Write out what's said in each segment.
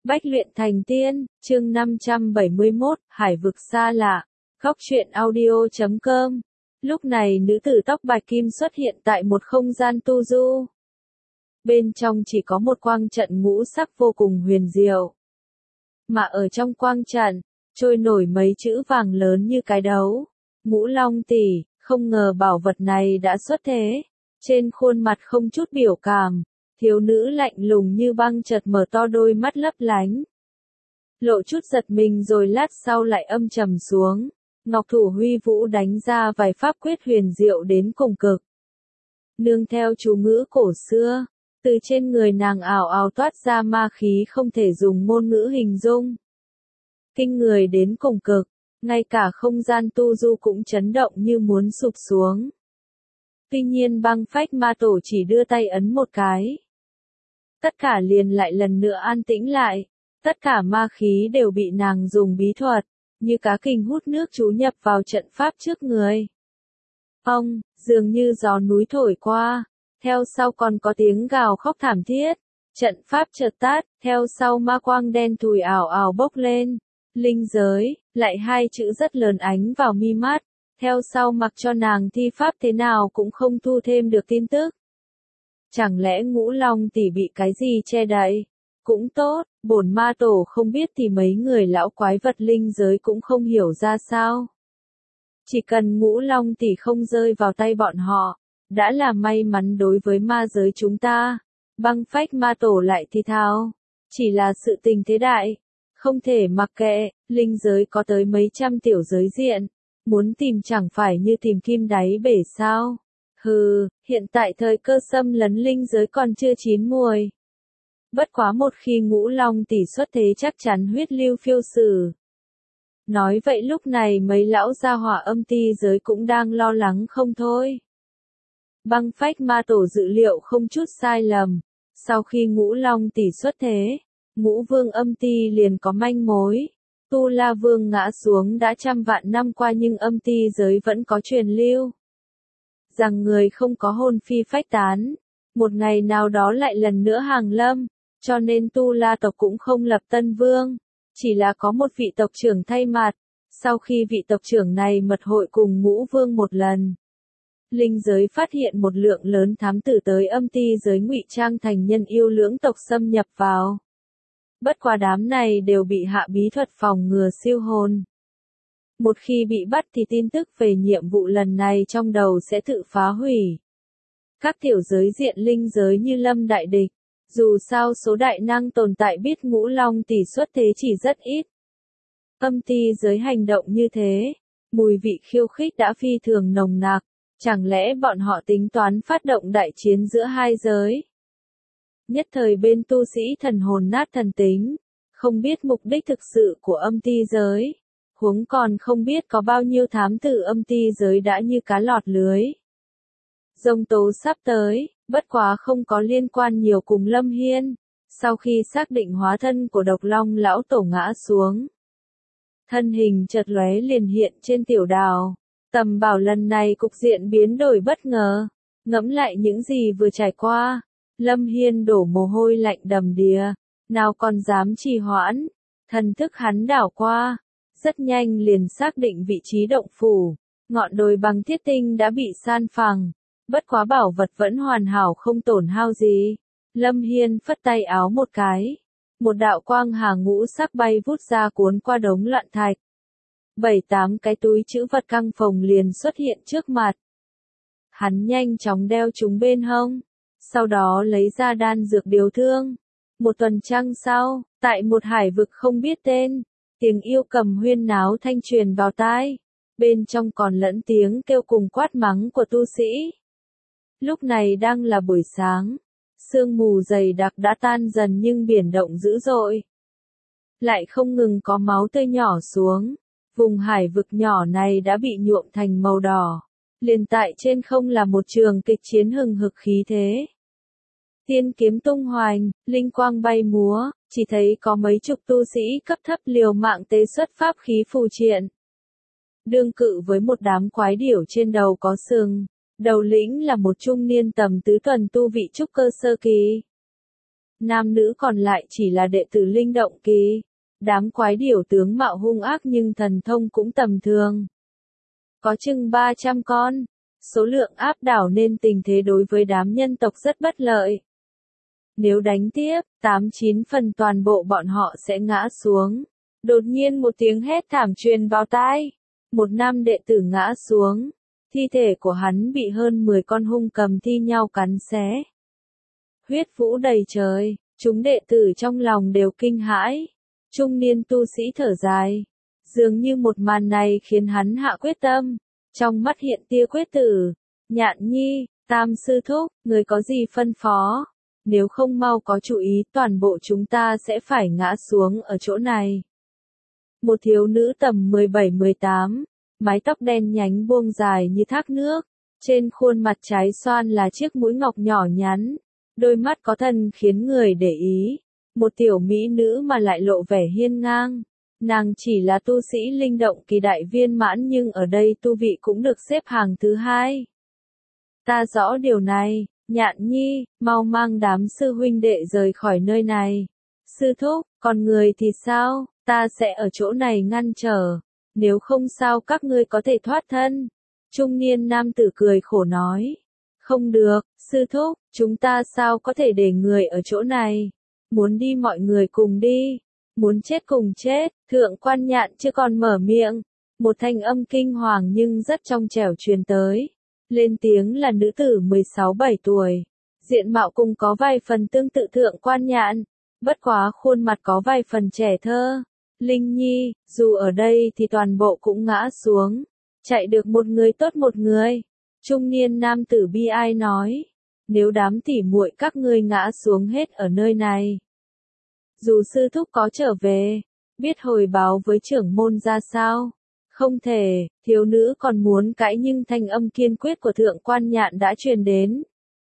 Bách luyện thành tiên, chương 571, Hải vực xa lạ. Góc truyện audio.com. Lúc này nữ tử tóc bạch kim xuất hiện tại một không gian tu du. Bên trong chỉ có một quang trận ngũ sắc vô cùng huyền diệu. Mà ở trong quang trận, trôi nổi mấy chữ vàng lớn như cái đấu. Ngũ Long tỷ, không ngờ bảo vật này đã xuất thế. Trên khuôn mặt không chút biểu cảm. Thiếu nữ lạnh lùng như băng chợt mở to đôi mắt lấp lánh. Lộ chút giật mình rồi lát sau lại âm trầm xuống. Ngọc thủ huy vũ đánh ra vài pháp quyết huyền diệu đến cùng cực. Nương theo chú ngữ cổ xưa, từ trên người nàng ảo ảo toát ra ma khí không thể dùng ngôn ngữ hình dung. Kinh người đến cùng cực, ngay cả không gian tu du cũng chấn động như muốn sụp xuống. Tuy nhiên băng phách ma tổ chỉ đưa tay ấn một cái. Tất cả liền lại lần nữa an tĩnh lại, tất cả ma khí đều bị nàng dùng bí thuật, như cá kình hút nước chú nhập vào trận pháp trước người. Ông, dường như gió núi thổi qua, theo sau còn có tiếng gào khóc thảm thiết, trận pháp chợt tắt, theo sau ma quang đen thùi ảo ảo bốc lên, linh giới, lại hai chữ rất lớn ánh vào mi mắt, theo sau mặc cho nàng thi pháp thế nào cũng không thu thêm được tin tức. Chẳng lẽ Ngũ Long tỷ bị cái gì che đậy? Cũng tốt, bổn ma tổ không biết thì mấy người lão quái vật linh giới cũng không hiểu ra sao. Chỉ cần Ngũ Long tỷ không rơi vào tay bọn họ, đã là may mắn đối với ma giới chúng ta. Băng phách ma tổ lại thì thào. Chỉ là sự tình thế đại, không thể mặc kệ, linh giới có tới mấy trăm tiểu giới diện, muốn tìm chẳng phải như tìm kim đáy bể sao. Hừ, hiện tại thời cơ xâm lấn linh giới còn chưa chín muồi. Bất quá một khi Ngũ Long tỷ xuất thế chắc chắn huyết lưu phiêu sử. Nói vậy lúc này mấy lão gia hỏa âm ti giới cũng đang lo lắng không thôi. Băng phách ma tổ dự liệu không chút sai lầm. Sau khi Ngũ Long tỷ xuất thế, Ngũ Vương âm ti liền có manh mối. Tu La Vương ngã xuống đã trăm vạn năm qua nhưng âm ti giới vẫn có truyền lưu. Rằng người không có hồn phi phách tán, một ngày nào đó lại lần nữa hàng lâm, cho nên Tu La tộc cũng không lập tân vương, chỉ là có một vị tộc trưởng thay mặt. Sau khi vị tộc trưởng này mật hội cùng Ngũ Vương một lần, linh giới phát hiện một lượng lớn thám tử tới âm ti giới ngụy trang thành nhân yêu lưỡng tộc xâm nhập vào. Bất quá đám này đều bị hạ bí thuật phòng ngừa siêu hồn. Một khi bị bắt thì tin tức về nhiệm vụ lần này trong đầu sẽ tự phá hủy. Các tiểu giới diện linh giới như lâm đại địch, dù sao số đại năng tồn tại biết Ngũ Long tỷ xuất thế chỉ rất ít. Âm ti giới hành động như thế, mùi vị khiêu khích đã phi thường nồng nặc, chẳng lẽ bọn họ tính toán phát động đại chiến giữa hai giới? Nhất thời bên tu sĩ thần hồn nát thần tính, không biết mục đích thực sự của âm ti giới. Huống còn không biết có bao nhiêu thám tử âm ti giới đã như cá lọt lưới. Giông tố sắp tới, bất quá không có liên quan nhiều cùng Lâm Hiên. Sau khi xác định hóa thân của độc long lão tổ ngã xuống, thân hình chợt lóe liền hiện trên tiểu đào. Tầm bảo lần này cục diện biến đổi bất ngờ. Ngẫm lại những gì vừa trải qua, Lâm Hiên đổ mồ hôi lạnh đầm đìa, nào còn dám trì hoãn. Thần thức hắn đảo qua, rất nhanh liền xác định vị trí động phủ. Ngọn đồi bằng thiết tinh đã bị san phẳng, bất quá bảo vật vẫn hoàn hảo không tổn hao gì. Lâm Hiên phất tay áo một cái, một đạo quang hà ngũ sắc bay vút ra cuốn qua đống loạn thạch. 7-8 cái túi trữ vật căng phồng liền xuất hiện trước mặt. Hắn nhanh chóng đeo chúng bên hông, sau đó lấy ra đan dược điều thương. Một tuần trăng sau, tại một hải vực không biết tên, tiếng yêu cầm huyên náo thanh truyền vào tai, bên trong còn lẫn tiếng kêu cùng quát mắng của tu sĩ. Lúc này đang là buổi sáng, sương mù dày đặc đã tan dần nhưng biển động dữ dội. Lại không ngừng có máu tươi nhỏ xuống, vùng hải vực nhỏ này đã bị nhuộm thành màu đỏ. Liền tại trên không là một trường kịch chiến hừng hực khí thế. Tiên kiếm tung hoành, linh quang bay múa, chỉ thấy có mấy chục tu sĩ cấp thấp liều mạng tế xuất pháp khí phù triện. Đương cự với một đám quái điểu trên đầu có sừng, đầu lĩnh là một trung niên tầm tứ tuần tu vị trúc cơ sơ kỳ. nam nữ còn lại chỉ là đệ tử linh động kỳ. Đám quái điểu tướng mạo hung ác nhưng thần thông cũng tầm thường. Có chừng 300 con, số lượng áp đảo nên tình thế đối với đám nhân tộc rất bất lợi. Nếu đánh tiếp, 8-9 phần toàn bộ bọn họ sẽ ngã xuống. Đột nhiên một tiếng hét thảm truyền vào tai. Một nam đệ tử ngã xuống. Thi thể của hắn bị hơn 10 con hung cầm thi nhau cắn xé. Huyết vũ đầy trời, chúng đệ tử trong lòng đều kinh hãi. Trung niên tu sĩ thở dài. Dường như một màn này khiến hắn hạ quyết tâm. Trong mắt hiện tia quyết tử. Nhạn nhi, Tam sư thúc, người có gì phân phó? Nếu không mau có chủ ý toàn bộ chúng ta sẽ phải ngã xuống ở chỗ này. Một thiếu nữ tầm 17-18, mái tóc đen nhánh buông dài như thác nước, trên khuôn mặt trái xoan là chiếc mũi ngọc nhỏ nhắn, đôi mắt có thần khiến người để ý, một tiểu mỹ nữ mà lại lộ vẻ hiên ngang. Nàng chỉ là tu sĩ linh động kỳ đại viên mãn nhưng ở đây tu vị cũng được xếp hàng thứ 2. Ta rõ điều này. Nhạn nhi, mau mang đám sư huynh đệ rời khỏi nơi này. Sư thúc, còn người thì sao? Ta sẽ ở chỗ này ngăn trở. Nếu không sao các ngươi có thể thoát thân. Trung niên nam tử cười khổ nói. Không được, sư thúc, chúng ta sao có thể để người ở chỗ này? Muốn đi mọi người cùng đi. Muốn chết cùng chết. Thượng quan Nhạn chưa còn mở miệng. Một thanh âm kinh hoàng nhưng rất trong trẻo truyền tới. Lên tiếng là nữ tử 16-17 tuổi. Diện mạo cùng có vài phần tương tự Thượng quan Nhạn. Bất quá khuôn mặt có vài phần trẻ thơ. Linh nhi, dù ở đây thì toàn bộ cũng ngã xuống. Chạy được một người tốt một người. Trung niên nam tử bi ai nói. Nếu đám tỉ muội các ngươi ngã xuống hết ở nơi này. Dù sư thúc có trở về, biết hồi báo với trưởng môn ra sao? Không thể, thiếu nữ còn muốn cãi nhưng thanh âm kiên quyết của Thượng quan Nhạn đã truyền đến.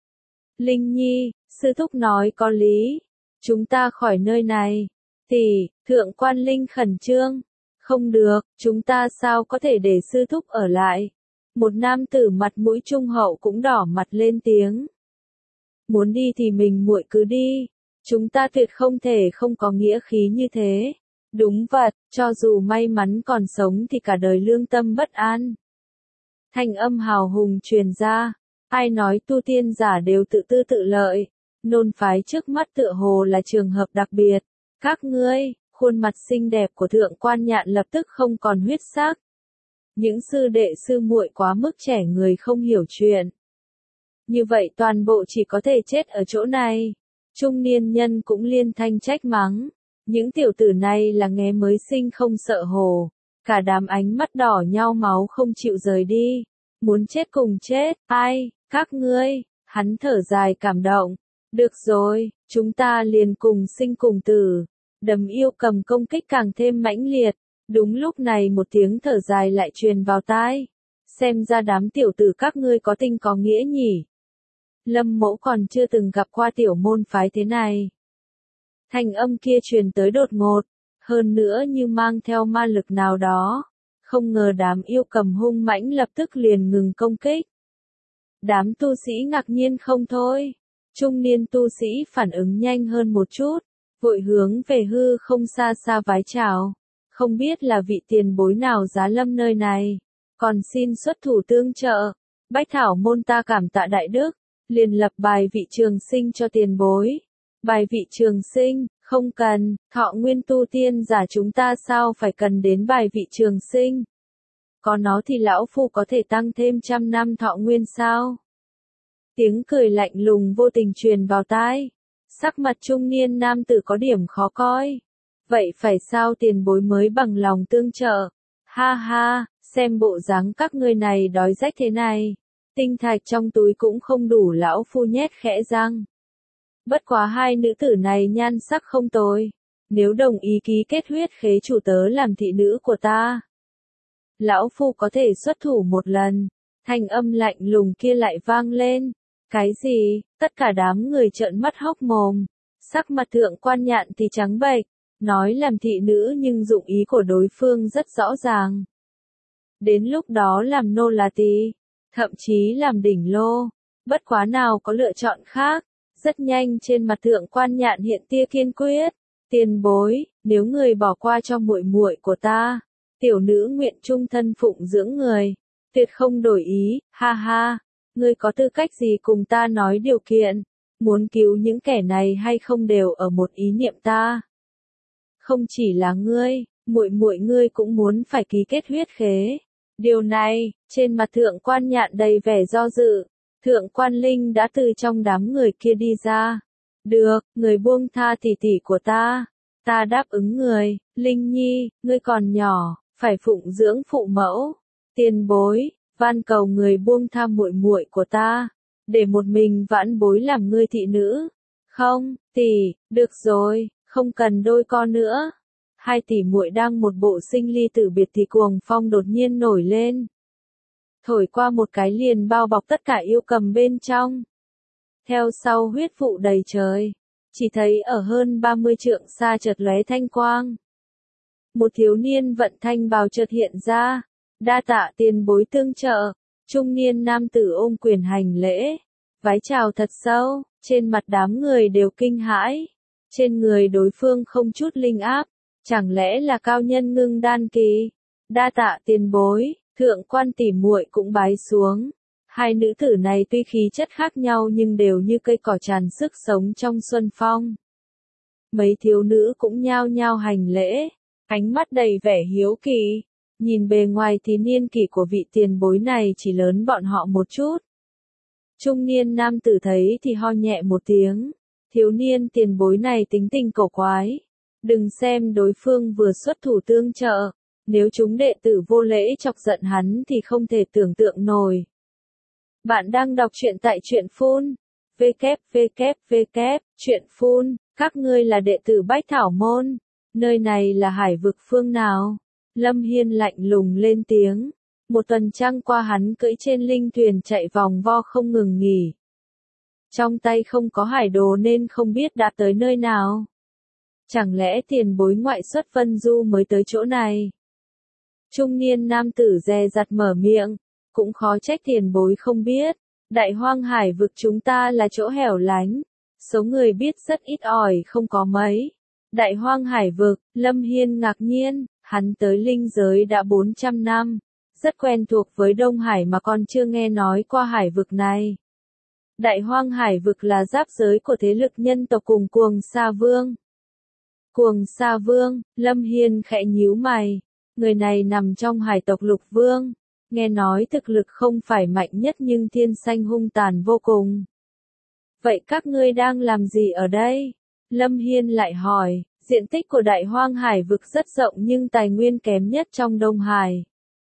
Linh nhi, sư thúc nói có lý. Chúng ta khỏi nơi này. Tỷ, Thượng quan Linh khẩn trương. Không được, chúng ta sao có thể để sư thúc ở lại. Một nam tử mặt mũi trung hậu cũng đỏ mặt lên tiếng. Muốn đi thì mình muội cứ đi. Chúng ta tuyệt không thể không có nghĩa khí như thế. Đúng vậy, cho dù may mắn còn sống thì cả đời lương tâm bất an. Thanh âm hào hùng truyền ra, ai nói tu tiên giả đều tự tư tự lợi, nôn phái trước mắt tựa hồ là trường hợp đặc biệt. Các ngươi, khuôn mặt xinh đẹp của Thượng quan Nhạn lập tức không còn huyết sắc. Những sư đệ sư muội quá mức trẻ người không hiểu chuyện. Như vậy toàn bộ chỉ có thể chết ở chỗ này. Trung niên nhân cũng liên thanh trách mắng. Những tiểu tử này là nghé mới sinh không sợ hồ. Cả đám ánh mắt đỏ nhau máu không chịu rời đi. Muốn chết cùng chết, ai, các ngươi, hắn thở dài cảm động. Được rồi, chúng ta liền cùng sinh cùng tử. Đầm yêu cầm công kích càng thêm mãnh liệt. Đúng lúc này một tiếng thở dài lại truyền vào tai. Xem ra đám tiểu tử các ngươi có tình có nghĩa nhỉ. Lâm Mỗ còn chưa từng gặp qua tiểu môn phái thế này. Thanh âm kia truyền tới đột ngột, hơn nữa như mang theo ma lực nào đó. Không ngờ đám yêu cầm hung mãnh lập tức liền ngừng công kích. Đám tu sĩ ngạc nhiên không thôi. Trung niên tu sĩ phản ứng nhanh hơn một chút, vội hướng về hư không xa xa vái chào. Không biết là vị tiền bối nào giá lâm nơi này, còn xin xuất thủ tương trợ. Bách Thảo môn ta cảm tạ đại đức, liền lập bài vị trường sinh cho tiền bối. Bài vị trường sinh, không cần, thọ nguyên tu tiên giả chúng ta sao phải cần đến bài vị trường sinh. Có nó thì lão phu có thể tăng thêm 100 năm thọ nguyên sao? Tiếng cười lạnh lùng vô tình truyền vào tai. Sắc mặt trung niên nam tử có điểm khó coi. Vậy phải sao tiền bối mới bằng lòng tương trợ? Ha ha, xem bộ dáng các ngươi này đói rách thế này. Tinh thạch trong túi cũng không đủ lão phu nhét khẽ răng. Bất quá hai nữ tử này nhan sắc không tồi. Nếu đồng ý ký kết huyết khế chủ tớ làm thị nữ của ta, lão phu có thể xuất thủ một lần. Thanh âm lạnh lùng kia lại vang lên. Cái gì? Tất cả đám người trợn mắt hốc mồm. Sắc mặt Thượng quan Nhạn thì trắng bệch. Nói làm thị nữ nhưng dụng ý của đối phương rất rõ ràng. Đến lúc đó làm nô là tỳ, thậm chí làm đỉnh lô. Bất quá nào có lựa chọn khác. Rất nhanh trên mặt Thượng Quan Nhạn hiện tia kiên quyết. Tiền bối, nếu người bỏ qua cho muội muội của ta, tiểu nữ nguyện chung thân phụng dưỡng người, tuyệt không đổi ý, ha ha. Ngươi có tư cách gì cùng ta nói điều kiện? Muốn cứu những kẻ này hay không đều ở một ý niệm ta. Không chỉ là ngươi, muội muội ngươi cũng muốn phải ký kết huyết khế. Điều này, trên mặt Thượng Quan Nhạn đầy vẻ do dự. Thượng Quan Linh đã từ trong đám người kia đi ra. Được, người buông tha tỷ tỷ của ta. Ta đáp ứng người, Linh Nhi, ngươi còn nhỏ, phải phụng dưỡng phụ mẫu. Tiền bối, van cầu người buông tha muội muội của ta, để một mình vãn bối làm ngươi thị nữ. Không, tỷ, được rồi, không cần đôi con nữa. Hai tỷ muội đang một bộ sinh ly tử biệt thì cuồng phong đột nhiên nổi lên. Thổi qua một cái liền bao bọc tất cả yêu cầm bên trong. Theo sau huyết vụ đầy trời, chỉ thấy ở hơn 30 trượng xa chợt lóe thanh quang. Một thiếu niên vận thanh bào chợt hiện ra, đa tạ tiền bối tương trợ. Trung niên nam tử ôm quyền hành lễ, vái chào thật sâu, trên mặt đám người đều kinh hãi. Trên người đối phương không chút linh áp, chẳng lẽ là cao nhân ngưng đan kỳ? Đa tạ tiền bối, Thượng Quan tỷ muội cũng bái xuống. Hai nữ tử này tuy khí chất khác nhau nhưng đều như cây cỏ tràn sức sống trong xuân phong. Mấy thiếu nữ cũng nhao nhao hành lễ, ánh mắt đầy vẻ hiếu kỳ. Nhìn bề ngoài thì niên kỷ của vị tiền bối này chỉ lớn bọn họ một chút. Trung niên nam tử thấy thì ho nhẹ một tiếng. Thiếu niên tiền bối này tính tình cổ quái. Đừng xem đối phương vừa xuất thủ tương trợ. Nếu chúng đệ tử vô lễ chọc giận hắn thì không thể tưởng tượng nổi. Bạn đang đọc truyện tại truyện phun. Truyện phun, các ngươi là đệ tử Bách Thảo Môn. Nơi này là hải vực phương nào? Lâm Hiên lạnh lùng lên tiếng. Một tuần trăng qua hắn cưỡi trên linh thuyền chạy vòng vo không ngừng nghỉ. Trong tay không có hải đồ nên không biết đã tới nơi nào. Chẳng lẽ tiền bối ngoại xuất Vân Du mới tới chỗ này? Trung niên nam tử dè dặt mở miệng. Cũng khó trách tiền bối không biết. Đại hoang hải vực chúng ta là chỗ hẻo lánh. Số người biết rất ít ỏi không có mấy. Đại hoang hải vực, Lâm Hiên ngạc nhiên. Hắn tới linh giới đã 400 năm, rất quen thuộc với Đông Hải mà còn chưa nghe nói qua hải vực này. Đại hoang hải vực là giáp giới của thế lực nhân tộc cùng Cuồng Sa Vương. Cuồng Sa Vương, Lâm Hiên khẽ nhíu mày. Người này nằm trong hải tộc Lục Vương. Nghe nói thực lực không phải mạnh nhất nhưng thiên sanh hung tàn vô cùng. Vậy các ngươi đang làm gì ở đây? Lâm Hiên lại hỏi. Diện tích của đại hoang hải vực rất rộng nhưng tài nguyên kém nhất trong Đông Hải.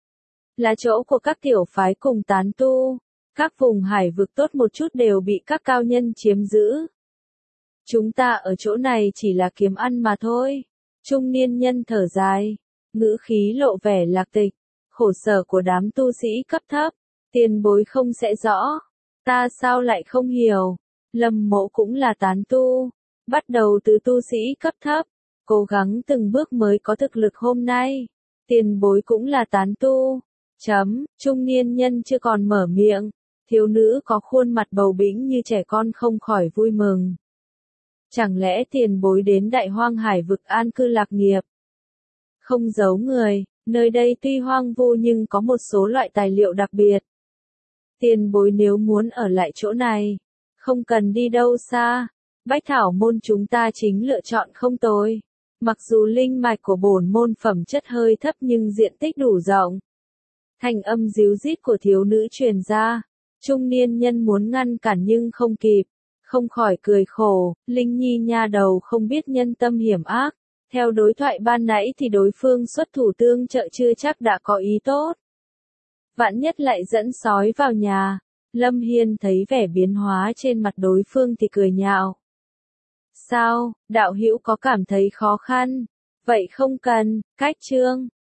Là chỗ của các tiểu phái cùng tán tu. Các vùng hải vực tốt một chút đều bị các cao nhân chiếm giữ. Chúng ta ở chỗ này chỉ là kiếm ăn mà thôi. Trung niên nhân thở dài. Ngữ khí lộ vẻ lạc tịch. Khổ sở của đám tu sĩ cấp thấp. Tiền bối không sẽ rõ. Ta sao lại không hiểu. Lâm Mộ cũng là tán tu. Bắt đầu từ tu sĩ cấp thấp. Cố gắng từng bước mới có thực lực hôm nay. Tiền bối cũng là tán tu. Trung niên nhân chưa còn mở miệng. Thiếu nữ có khuôn mặt bầu bĩnh như trẻ con không khỏi vui mừng. Chẳng lẽ tiền bối đến đại hoang hải vực an cư lạc nghiệp? Không giấu người, nơi đây tuy hoang vu nhưng có một số loại tài liệu đặc biệt. Tiền bối nếu muốn ở lại chỗ này, không cần đi đâu xa. Bách Thảo Môn chúng ta chính lựa chọn không tồi. Mặc dù linh mạch của bổn môn phẩm chất hơi thấp nhưng diện tích đủ rộng. Thanh âm díu dít của thiếu nữ truyền ra. Trung niên nhân muốn ngăn cản nhưng không kịp. Không khỏi cười khổ. Linh Nhi nha đầu không biết nhân tâm hiểm ác. Theo đối thoại ban nãy thì đối phương xuất thủ tương trợ chưa chắc đã có ý tốt. Vạn nhất lại dẫn sói vào nhà. Lâm Hiên thấy vẻ biến hóa trên mặt đối phương thì cười nhạo. Sao, đạo hữu có cảm thấy khó khăn? Vậy không cần, cách chương.